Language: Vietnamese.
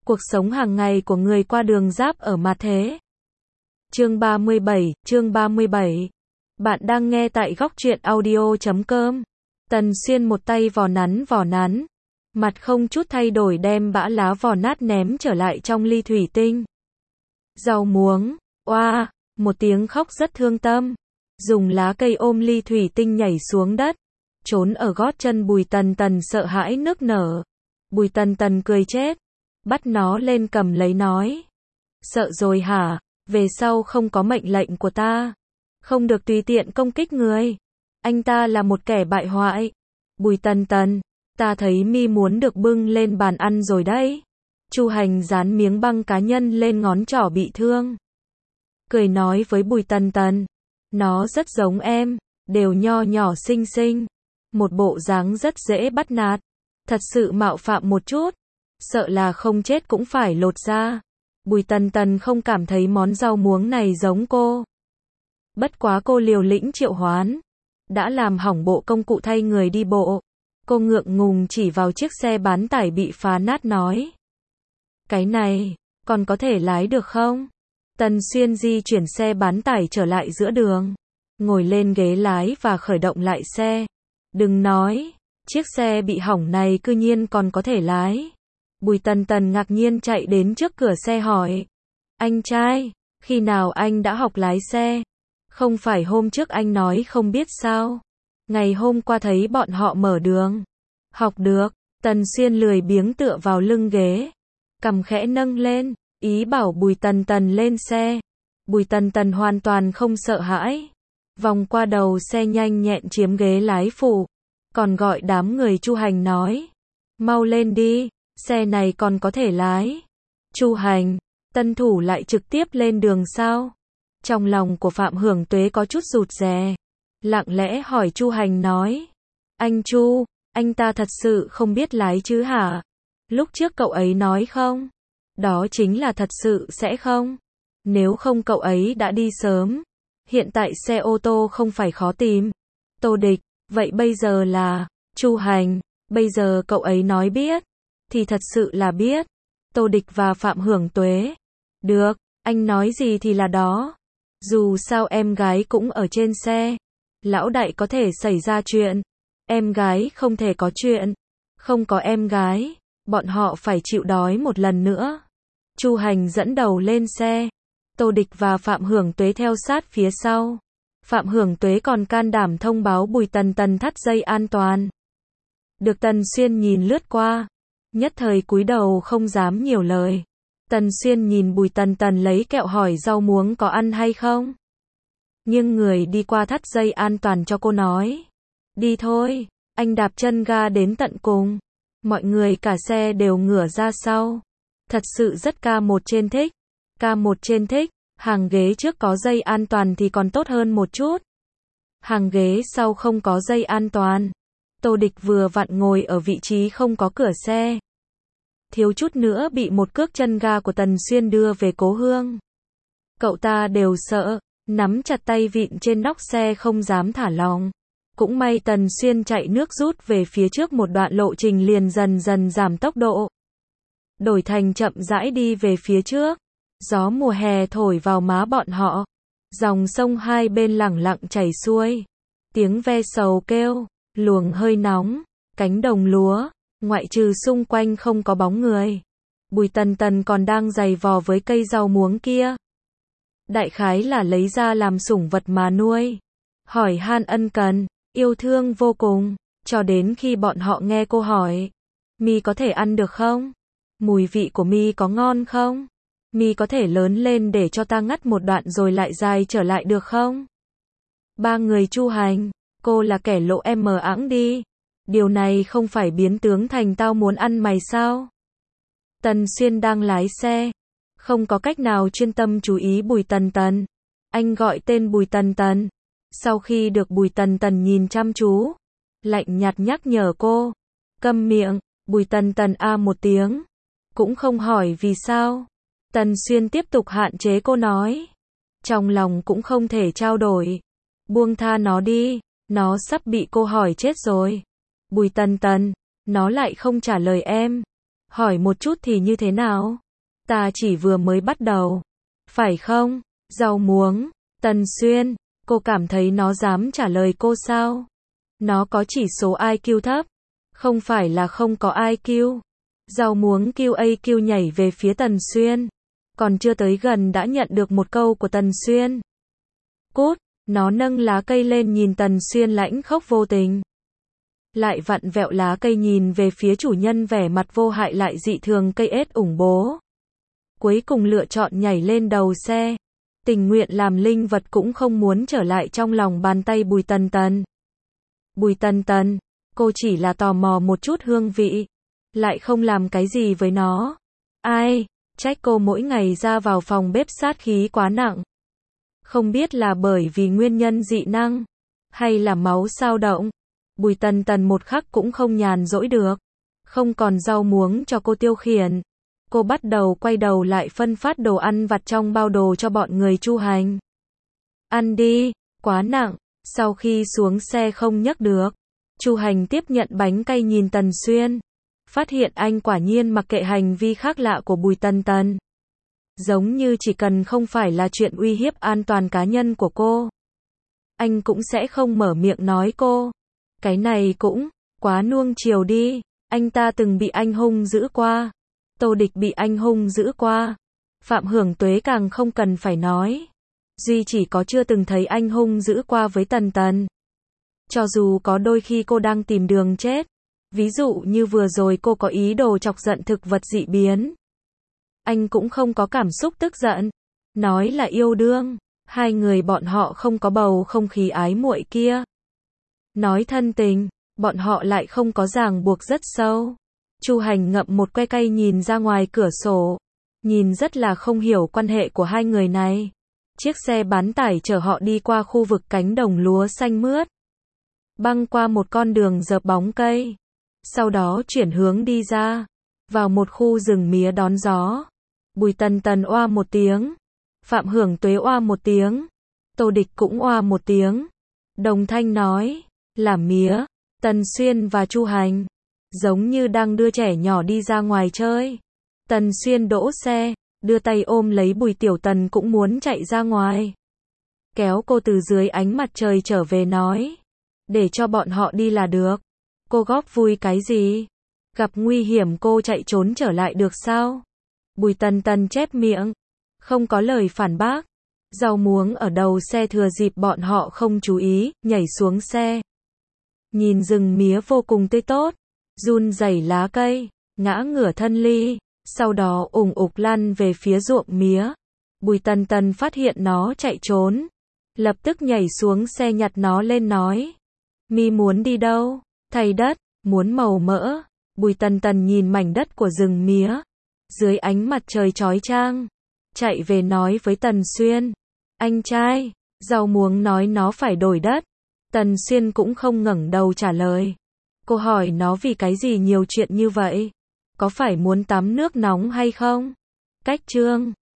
Cuộc sống hàng ngày của người qua đường giáp ở mặt thế. Chương 37. Bạn đang nghe tại góc truyện audio.com. Tần Xuyên một tay vò nắn, mặt không chút thay đổi đem bã lá vò nát ném trở lại trong ly thủy tinh. Rau muống, oa, một tiếng khóc rất thương tâm, dùng lá cây ôm ly thủy tinh nhảy xuống đất, trốn ở gót chân Bùi Tần Tần sợ hãi nức nở. Bùi Tần Tần cười chết, bắt nó lên cầm lấy nói. Sợ rồi hả, về sau không có mệnh lệnh của ta, không được tùy tiện công kích người. Anh ta là một kẻ bại hoại. Bùi Tần Tần, ta thấy mi muốn được bưng lên bàn ăn rồi đấy. Chu Hành dán miếng băng cá nhân lên ngón trỏ bị thương, cười nói với Bùi Tần Tần, nó rất giống em, đều nho nhỏ xinh xinh, một bộ dáng rất dễ bắt nạt, thật sự mạo phạm một chút, sợ là không chết cũng phải lột da. Bùi Tần Tần không cảm thấy món rau muống này giống cô. Bất quá cô liều lĩnh triệu hoán, đã làm hỏng bộ công cụ thay người đi bộ. Cô ngượng ngùng chỉ vào chiếc xe bán tải bị phá nát nói. Cái này, còn có thể lái được không? Tần Xuyên di chuyển xe bán tải trở lại giữa đường, ngồi lên ghế lái và khởi động lại xe. Đừng nói, chiếc xe bị hỏng này cư nhiên còn có thể lái. Bùi Tần Tần ngạc nhiên chạy đến trước cửa xe hỏi. Anh trai, khi nào anh đã học lái xe? Không phải hôm trước anh nói không biết sao? Ngày hôm qua thấy bọn họ mở đường. Học được. Tần Xuyên lười biếng tựa vào lưng ghế, cằm khẽ nâng lên, ý bảo Bùi Tần Tần lên xe. Bùi Tần Tần hoàn toàn không sợ hãi, vòng qua đầu xe nhanh nhẹn chiếm ghế lái phụ, còn gọi đám người Chu Hành nói. Mau lên đi, xe này còn có thể lái. Chu Hành, tân thủ lại trực tiếp lên đường sao? Trong lòng của Phạm Hưởng Tuế có chút rụt rè, lặng lẽ hỏi Chu Hành nói. Anh Chu, anh ta thật sự không biết lái chứ hả? Lúc trước cậu ấy nói không? Đó chính là thật sự sẽ không? Nếu không cậu ấy đã đi sớm. Hiện tại xe ô tô không phải khó tìm. Tô Địch, vậy bây giờ là, Chu Hành, bây giờ cậu ấy nói biết, thì thật sự là biết. Tô Địch và Phạm Hưởng Tuế. Được, anh nói gì thì là đó. Dù sao em gái cũng ở trên xe. Lão đại có thể xảy ra chuyện, em gái không thể có chuyện. Không có em gái, bọn họ phải chịu đói một lần nữa. Chu Hành dẫn đầu lên xe, Tô Địch và Phạm Hưởng Tuế theo sát phía sau. Phạm Hưởng Tuế còn can đảm thông báo Bùi Tần Tần thắt dây an toàn. Được Tần Xuyên nhìn lướt qua, nhất thời cúi đầu không dám nhiều lời. Tần Xuyên nhìn Bùi Tần Tần lấy kẹo hỏi rau muống có ăn hay không. Nhưng người đi qua thắt dây an toàn cho cô nói. Đi thôi, anh đạp chân ga đến tận cùng. Mọi người cả xe đều ngửa ra sau. Thật sự rất K1 trên thích. K1 trên thích, hàng ghế trước có dây an toàn thì còn tốt hơn một chút. Hàng ghế sau không có dây an toàn. Tô Địch vừa vặn ngồi ở vị trí không có cửa xe. Thiếu chút nữa bị một cước chân ga của Tần Xuyên đưa về cố hương. Cậu ta đều sợ, nắm chặt tay vịn trên nóc xe không dám thả lỏng. Cũng may Tần Xuyên chạy nước rút về phía trước một đoạn lộ trình liền dần dần giảm tốc độ, đổi thành chậm rãi đi về phía trước. Gió mùa hè thổi vào má bọn họ, dòng sông hai bên lẳng lặng chảy xuôi, tiếng ve sầu kêu, luồng hơi nóng, cánh đồng lúa, ngoại trừ xung quanh không có bóng người. Bùi Tần Tần còn đang giày vò với cây rau muống kia, đại khái là lấy ra làm sủng vật mà nuôi, hỏi han ân cần, yêu thương vô cùng, cho đến khi bọn họ nghe cô hỏi, mi có thể ăn được không? Mùi vị của mi có ngon không? Mi có thể lớn lên để cho ta ngắt một đoạn rồi lại dài trở lại được không? Ba người Chu Hành, cô là kẻ lộ em mờ ẵng đi. Điều này không phải biến tướng thành tao muốn ăn mày sao? Tần Xuyên đang lái xe, không có cách nào chuyên tâm chú ý Bùi Tần Tần. Anh gọi tên Bùi Tần Tần. Sau khi được Bùi Tần Tần nhìn chăm chú, lạnh nhạt nhắc nhở cô. Câm miệng. Bùi Tần Tần a một tiếng, cũng không hỏi vì sao. Tần Xuyên tiếp tục hạn chế cô nói. Trong lòng cũng không thể trao đổi. Buông tha nó đi, nó sắp bị cô hỏi chết rồi. Bùi Tần Tần, nó lại không trả lời em. Hỏi một chút thì như thế nào? Ta chỉ vừa mới bắt đầu. Phải không? Rau muống. Tần Xuyên, cô cảm thấy nó dám trả lời cô sao? Nó có chỉ số IQ thấp. Không phải là không có IQ. Rau muống QAQ nhảy về phía Tần Xuyên. Còn chưa tới gần đã nhận được một câu của Tần Xuyên. Cút, nó nâng lá cây lên nhìn Tần Xuyên lãnh khốc vô tình. Lại vặn vẹo lá cây nhìn về phía chủ nhân vẻ mặt vô hại lại dị thường cây ết ủng bố. Cuối cùng lựa chọn nhảy lên đầu xe. Tình nguyện làm linh vật cũng không muốn trở lại trong lòng bàn tay Bùi Tần Tần. Bùi Tần Tần, cô chỉ là tò mò một chút hương vị. Lại không làm cái gì với nó. Ai, trách cô mỗi ngày ra vào phòng bếp sát khí quá nặng. Không biết là bởi vì nguyên nhân dị năng, hay là máu xao động. Bùi Tần Tần một khắc cũng không nhàn rỗi được. Không còn rau muống cho cô tiêu khiển. Cô bắt đầu quay đầu lại phân phát đồ ăn vặt trong bao đồ cho bọn người Chu Hành. Ăn đi, quá nặng. Sau khi xuống xe không nhấc được, Chu Hành tiếp nhận bánh cay nhìn Tần Xuyên. Phát hiện anh quả nhiên mặc kệ hành vi khác lạ của Bùi Tần Tần. Giống như chỉ cần không phải là chuyện uy hiếp an toàn cá nhân của cô, anh cũng sẽ không mở miệng nói cô. Cái này cũng quá nuông chiều đi. Anh ta từng bị anh hung dữ qua. Tô Địch bị anh hung dữ qua. Phạm Hưởng Tuế càng không cần phải nói. Duy chỉ có chưa từng thấy anh hung dữ qua với Tần Tần. Cho dù có đôi khi cô đang tìm đường chết. Ví dụ như vừa rồi cô có ý đồ chọc giận thực vật dị biến. Anh cũng không có cảm xúc tức giận. Nói là yêu đương. Hai người bọn họ không có bầu không khí ái muội kia. Nói thân tình, bọn họ lại không có ràng buộc rất sâu. Chu Hành ngậm một que cay nhìn ra ngoài cửa sổ. Nhìn rất là không hiểu quan hệ của hai người này. Chiếc xe bán tải chở họ đi qua khu vực cánh đồng lúa xanh mướt. Băng qua một con đường dợp bóng cây. Sau đó chuyển hướng đi ra. Vào một khu rừng mía đón gió. Bùi Tần Tần oa một tiếng. Phạm Hưởng Tuế oa một tiếng. Tô Địch cũng oa một tiếng. Đồng thanh nói. Làm mía. Tần Xuyên và Chu Hành. Giống như đang đưa trẻ nhỏ đi ra ngoài chơi. Tần Xuyên đỗ xe. Đưa tay ôm lấy Bùi Tiểu Tần cũng muốn chạy ra ngoài. Kéo cô từ dưới ánh mặt trời trở về nói. Để cho bọn họ đi là được. Cô góp vui cái gì? Gặp nguy hiểm cô chạy trốn trở lại được sao? Bùi Tần Tần chép miệng. Không có lời phản bác. Rau muống ở đầu xe thừa dịp bọn họ không chú ý, nhảy xuống xe. Nhìn rừng mía vô cùng tươi tốt. Run rẩy lá cây, ngã ngửa thân ly. Sau đó ủng ục lăn về phía ruộng mía. Bùi Tần Tần phát hiện nó chạy trốn. Lập tức nhảy xuống xe nhặt nó lên nói. Mi muốn đi đâu? Thay đất, muốn màu mỡ. Bùi Tần Tần nhìn mảnh đất của rừng mía. Dưới ánh mặt trời chói chang. Chạy về nói với Tần Xuyên. Anh trai, rau muống nói nó phải đổi đất. Tần Xuyên cũng không ngẩng đầu trả lời. Cô hỏi nó vì cái gì nhiều chuyện như vậy? Có phải muốn tắm nước nóng hay không? Cách chương